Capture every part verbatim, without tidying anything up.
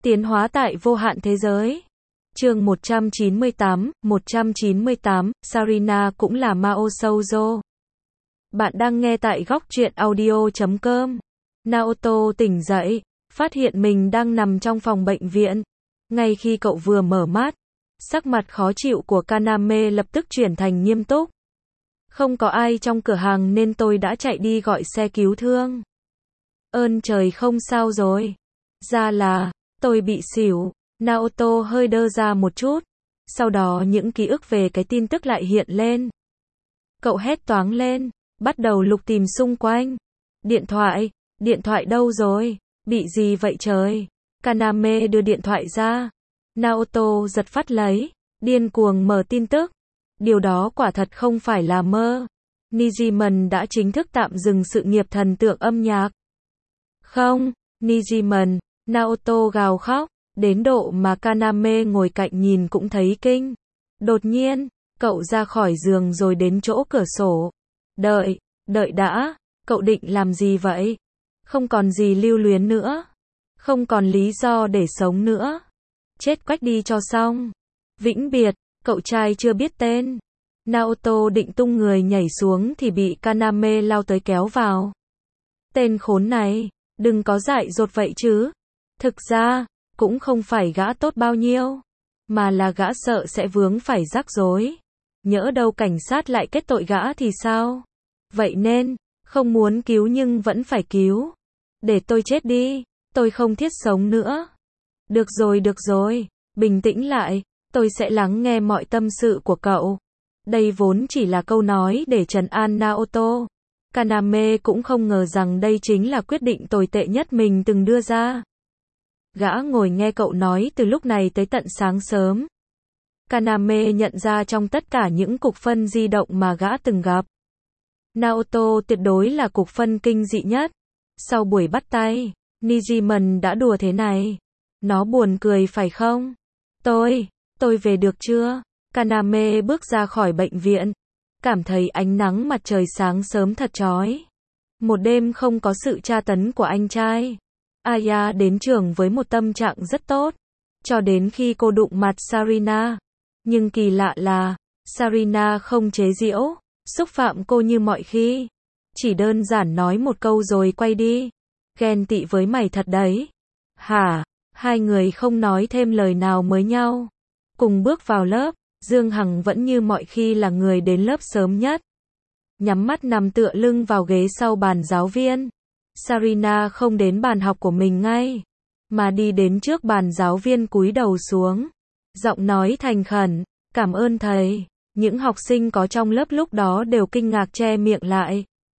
Tiến hóa tại vô hạn thế giới. Chương một trăm chín mươi tám, một trăm chín mươi tám, Sarina cũng là Mao Shoujo. Bạn đang nghe tại góc truyện audio chấm com. Naoto tỉnh dậy, phát hiện mình đang nằm trong phòng bệnh viện. Ngay khi cậu vừa mở mắt, sắc mặt khó chịu của Kaname lập tức chuyển thành nghiêm túc. Không có ai trong cửa hàng nên tôi đã chạy đi gọi xe cứu thương. Ơn trời không sao rồi. Ra là, tôi bị xỉu. Naoto hơi đơ ra một chút. Sau đó những ký ức về cái tin tức lại hiện lên. Cậu hét toáng lên, bắt đầu lục tìm xung quanh. Điện thoại, điện thoại đâu rồi? Bị gì vậy trời? Kaname đưa điện thoại ra. Naoto giật phát lấy, điên cuồng mở tin tức. Điều đó quả thật không phải là mơ. Nijiman đã chính thức tạm dừng sự nghiệp thần tượng âm nhạc. Không, Nijiman, Naoto gào khóc, đến độ mà Kaname ngồi cạnh nhìn cũng thấy kinh. Đột nhiên, cậu ra khỏi giường rồi đến chỗ cửa sổ. Đợi, đợi đã, cậu định làm gì vậy? Không còn gì lưu luyến nữa. Không còn lý do để sống nữa. Chết quách đi cho xong. Vĩnh biệt, cậu trai chưa biết tên. Naoto định tung người nhảy xuống thì bị Kaname lao tới kéo vào. Tên khốn này, đừng có dại dột vậy chứ. Thực ra, cũng không phải gã tốt bao nhiêu, mà là gã sợ sẽ vướng phải rắc rối. Nhỡ đâu cảnh sát lại kết tội gã thì sao? Vậy nên, không muốn cứu nhưng vẫn phải cứu. Để tôi chết đi, tôi không thiết sống nữa. Được rồi được rồi, bình tĩnh lại, tôi sẽ lắng nghe mọi tâm sự của cậu. Đây vốn chỉ là câu nói để trấn an Naoto. Kaname cũng không ngờ rằng đây chính là quyết định tồi tệ nhất mình từng đưa ra. Gã ngồi nghe cậu nói từ lúc này tới tận sáng sớm. Kaname nhận ra trong tất cả những cục phân di động mà gã từng gặp, Naoto tuyệt đối là cục phân kinh dị nhất. Sau buổi bắt tay, Nijiman đã đùa thế này. Nó buồn cười phải không? Tôi, tôi về được chưa? Kaname bước ra khỏi bệnh viện, cảm thấy ánh nắng mặt trời sáng sớm thật chói. Một đêm không có sự tra tấn của anh trai. Aya đến trường với một tâm trạng rất tốt, cho đến khi cô đụng mặt Sarina. Nhưng kỳ lạ là, Sarina không chế giễu, xúc phạm cô như mọi khi. Chỉ đơn giản nói một câu rồi quay đi. Ghen tị với mày thật đấy. Hả? Hai người không nói thêm lời nào với nhau. Cùng bước vào lớp, Dương Hằng vẫn như mọi khi là người đến lớp sớm nhất. Nhắm mắt nằm tựa lưng vào ghế sau bàn giáo viên. Sarina không đến bàn học của mình ngay, mà đi đến trước bàn giáo viên cúi đầu xuống. Giọng nói thành khẩn, cảm ơn thầy. Những học sinh có trong lớp lúc đó đều kinh ngạc che miệng lại.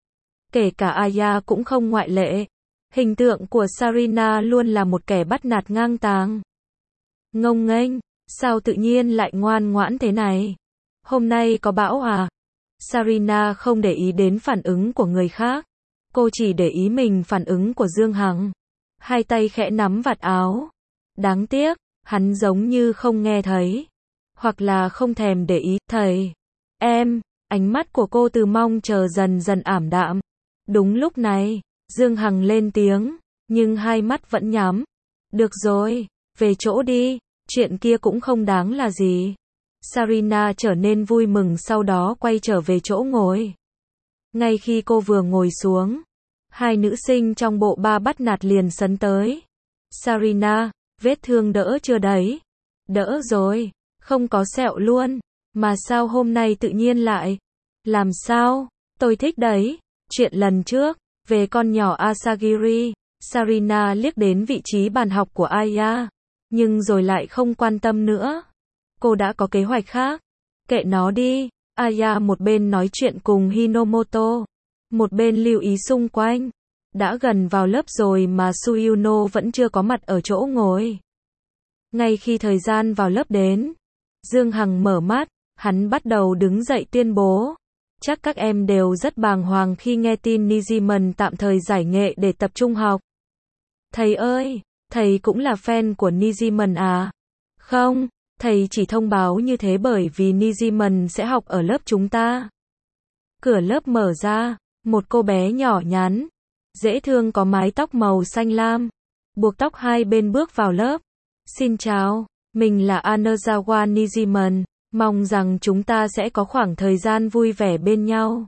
Kể cả Aya cũng không ngoại lệ. Hình tượng của Sarina luôn là một kẻ bắt nạt ngang tàng. Ngông nghênh, sao tự nhiên lại ngoan ngoãn thế này? Hôm nay có bão à? Sarina không để ý đến phản ứng của người khác. Cô chỉ để ý mình phản ứng của Dương Hằng. Hai tay khẽ nắm vạt áo. Đáng tiếc, hắn giống như không nghe thấy. Hoặc là không thèm để ý. Thầy, em, ánh mắt của cô từ mong chờ dần dần ảm đạm. Đúng lúc này, Dương Hằng lên tiếng, nhưng hai mắt vẫn nhắm. Được rồi, về chỗ đi, chuyện kia cũng không đáng là gì. Sarina trở nên vui mừng sau đó quay trở về chỗ ngồi. Ngay khi cô vừa ngồi xuống, hai nữ sinh trong bộ ba bắt nạt liền sấn tới. Sarina, vết thương đỡ chưa đấy? Đỡ rồi, không có sẹo luôn. Mà sao hôm nay tự nhiên lại? Làm sao? Tôi thích đấy. Chuyện lần trước, về con nhỏ Asagiri, Sarina liếc đến vị trí bàn học của Aya, nhưng rồi lại không quan tâm nữa. Cô đã có kế hoạch khác. Kệ nó đi. Aya một bên nói chuyện cùng Hinomoto, một bên lưu ý xung quanh. Đã gần vào lớp rồi mà Suyuno vẫn chưa có mặt ở chỗ ngồi. Ngay khi thời gian vào lớp đến, Dương Hằng mở mắt, hắn bắt đầu đứng dậy tuyên bố. Chắc các em đều rất bàng hoàng khi nghe tin Nijiman tạm thời giải nghệ để tập trung học. Thầy ơi, thầy cũng là fan của Nijiman à? Không, thầy chỉ thông báo như thế bởi vì Nijiman sẽ học ở lớp chúng ta. Cửa lớp mở ra, một cô bé nhỏ nhắn, dễ thương có mái tóc màu xanh lam, buộc tóc hai bên bước vào lớp. Xin chào, mình là Anazawa Nijiman, mong rằng chúng ta sẽ có khoảng thời gian vui vẻ bên nhau.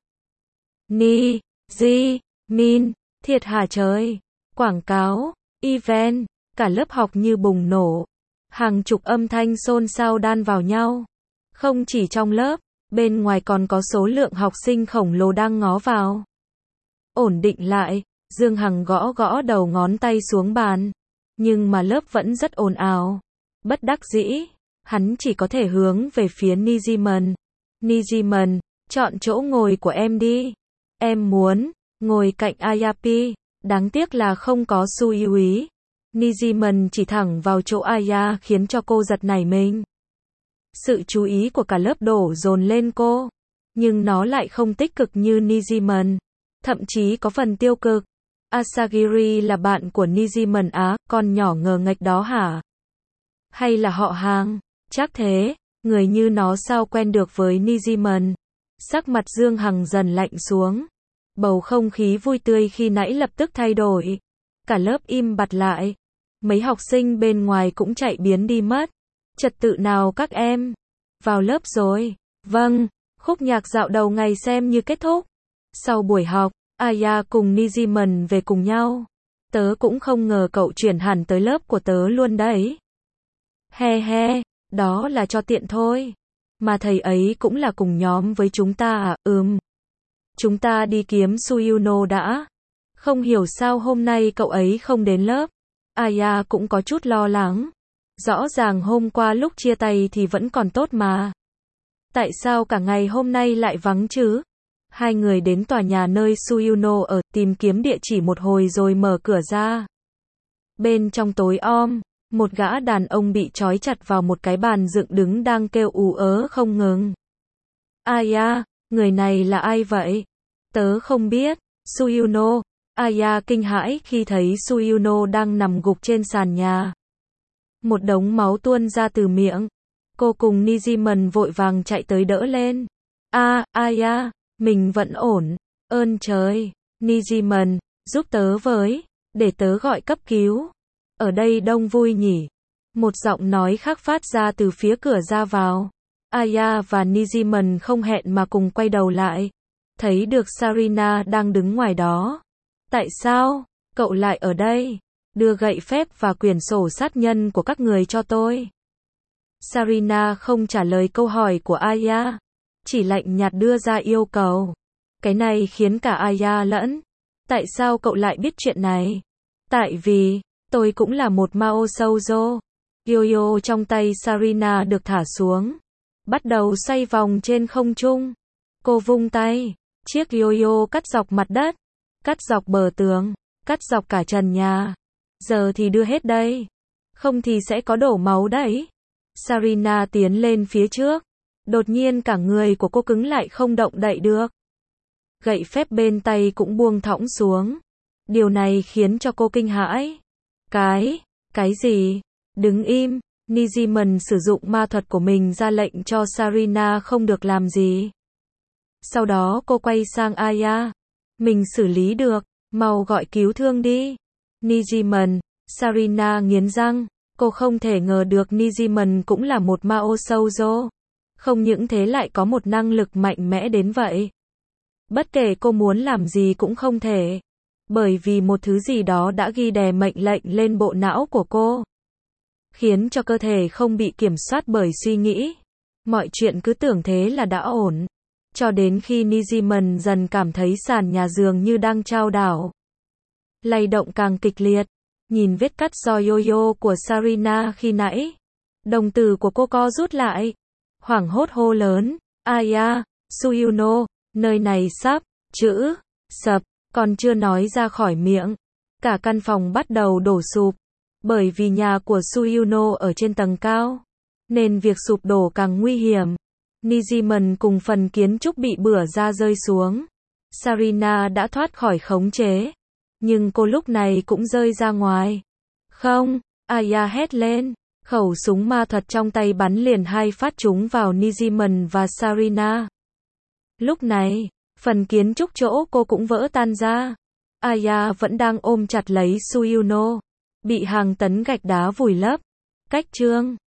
Ni, Ji, Min, thiệt hả trời. Quảng cáo, event, cả lớp học như bùng nổ. Hàng chục âm thanh xôn xao đan vào nhau. Không chỉ trong lớp, bên ngoài còn có số lượng học sinh khổng lồ đang ngó vào. Ổn định lại, Dương Hằng gõ gõ đầu ngón tay xuống bàn. Nhưng mà lớp vẫn rất ồn ào. Bất đắc dĩ, hắn chỉ có thể hướng về phía Nijiman. Nijiman, chọn chỗ ngồi của em đi. Em muốn ngồi cạnh Ayapi. Đáng tiếc là không có Suyui. Nijiman chỉ thẳng vào chỗ Aya khiến cho cô giật nảy mình. Sự chú ý của cả lớp đổ dồn lên cô. Nhưng nó lại không tích cực như Nijiman. Thậm chí có phần tiêu cực. Asagiri là bạn của Nijiman á, con nhỏ ngờ nghệch đó hả? Hay là họ hàng? Chắc thế, người như nó sao quen được với Nijiman? Sắc mặt Dương Hằng dần lạnh xuống. Bầu không khí vui tươi khi nãy lập tức thay đổi. Cả lớp im bặt lại. Mấy học sinh bên ngoài cũng chạy biến đi mất. Trật tự nào các em? Vào lớp rồi. Vâng, khúc nhạc dạo đầu ngày xem như kết thúc. Sau buổi học, Aya cùng Nijiman về cùng nhau. Tớ cũng không ngờ cậu chuyển hẳn tới lớp của tớ luôn đấy. He he, đó là cho tiện thôi. Mà thầy ấy cũng là cùng nhóm với chúng ta à? Ừm. Chúng ta đi kiếm Suyuno đã. Không hiểu sao hôm nay cậu ấy không đến lớp. Aya cũng có chút lo lắng. Rõ ràng hôm qua lúc chia tay thì vẫn còn tốt mà. Tại sao cả ngày hôm nay lại vắng chứ? Hai người đến tòa nhà nơi Suyuno ở, tìm kiếm địa chỉ một hồi rồi mở cửa ra. Bên trong tối om, một gã đàn ông bị trói chặt vào một cái bàn dựng đứng đang kêu ú ớ không ngừng. Aya, người này là ai vậy? Tớ không biết. Suyuno. Aya kinh hãi khi thấy Suyuno đang nằm gục trên sàn nhà. Một đống máu tuôn ra từ miệng. Cô cùng Nijiman vội vàng chạy tới đỡ lên. A, à, Aya, mình vẫn ổn. Ơn trời. Nijiman, giúp tớ với. Để tớ gọi cấp cứu. Ở đây đông vui nhỉ. Một giọng nói khác phát ra từ phía cửa ra vào. Aya và Nijiman không hẹn mà cùng quay đầu lại. Thấy được Sarina đang đứng ngoài đó. Tại sao? Cậu lại ở đây? Đưa gậy phép và quyển sổ sát nhân của các người cho tôi. Sarina không trả lời câu hỏi của Aya. Chỉ lạnh nhạt đưa ra yêu cầu. Cái này khiến cả Aya lẫn. Tại sao cậu lại biết chuyện này? Tại vì, tôi cũng là một Mao Shoujo. Yo-yo trong tay Sarina được thả xuống. Bắt đầu xoay vòng trên không trung. Cô vung tay. Chiếc yo-yo cắt dọc mặt đất. Cắt dọc bờ tường. Cắt dọc cả trần nhà. Giờ thì đưa hết đây. Không thì sẽ có đổ máu đấy. Sarina tiến lên phía trước. Đột nhiên cả người của cô cứng lại không động đậy được. Gậy phép bên tay cũng buông thõng xuống. Điều này khiến cho cô kinh hãi. Cái, cái gì? Đứng im. Nijiman sử dụng ma thuật của mình ra lệnh cho Sarina không được làm gì. Sau đó cô quay sang Aya. Mình xử lý được, mau gọi cứu thương đi. Nijiman. Sarina nghiến răng. Cô không thể ngờ được Nijiman cũng là một Mao Shoujo. Không những thế lại có một năng lực mạnh mẽ đến vậy. Bất kể cô muốn làm gì cũng không thể. Bởi vì một thứ gì đó đã ghi đè mệnh lệnh lên bộ não của cô. Khiến cho cơ thể không bị kiểm soát bởi suy nghĩ. Mọi chuyện cứ tưởng thế là đã ổn. Cho đến khi Nijiman dần cảm thấy sàn nhà giường như đang chao đảo. Lay động càng kịch liệt. Nhìn vết cắt do yo-yo của Sarina khi nãy. Đồng tử của cô co rút lại. Hoảng hốt hô lớn. Aya, Suyuno, nơi này sắp, chữ, sập, còn chưa nói ra khỏi miệng. Cả căn phòng bắt đầu đổ sụp. Bởi vì nhà của Suyuno ở trên tầng cao. Nên việc sụp đổ càng nguy hiểm. Nijiman cùng phần kiến trúc bị bửa ra rơi xuống. Sarina đã thoát khỏi khống chế. Nhưng cô lúc này cũng rơi ra ngoài. Không, Aya hét lên. Khẩu súng ma thuật trong tay bắn liền hai phát trúng vào Nijiman và Sarina. Lúc này, phần kiến trúc chỗ cô cũng vỡ tan ra. Aya vẫn đang ôm chặt lấy Suyuno. Bị hàng tấn gạch đá vùi lấp. Cách chương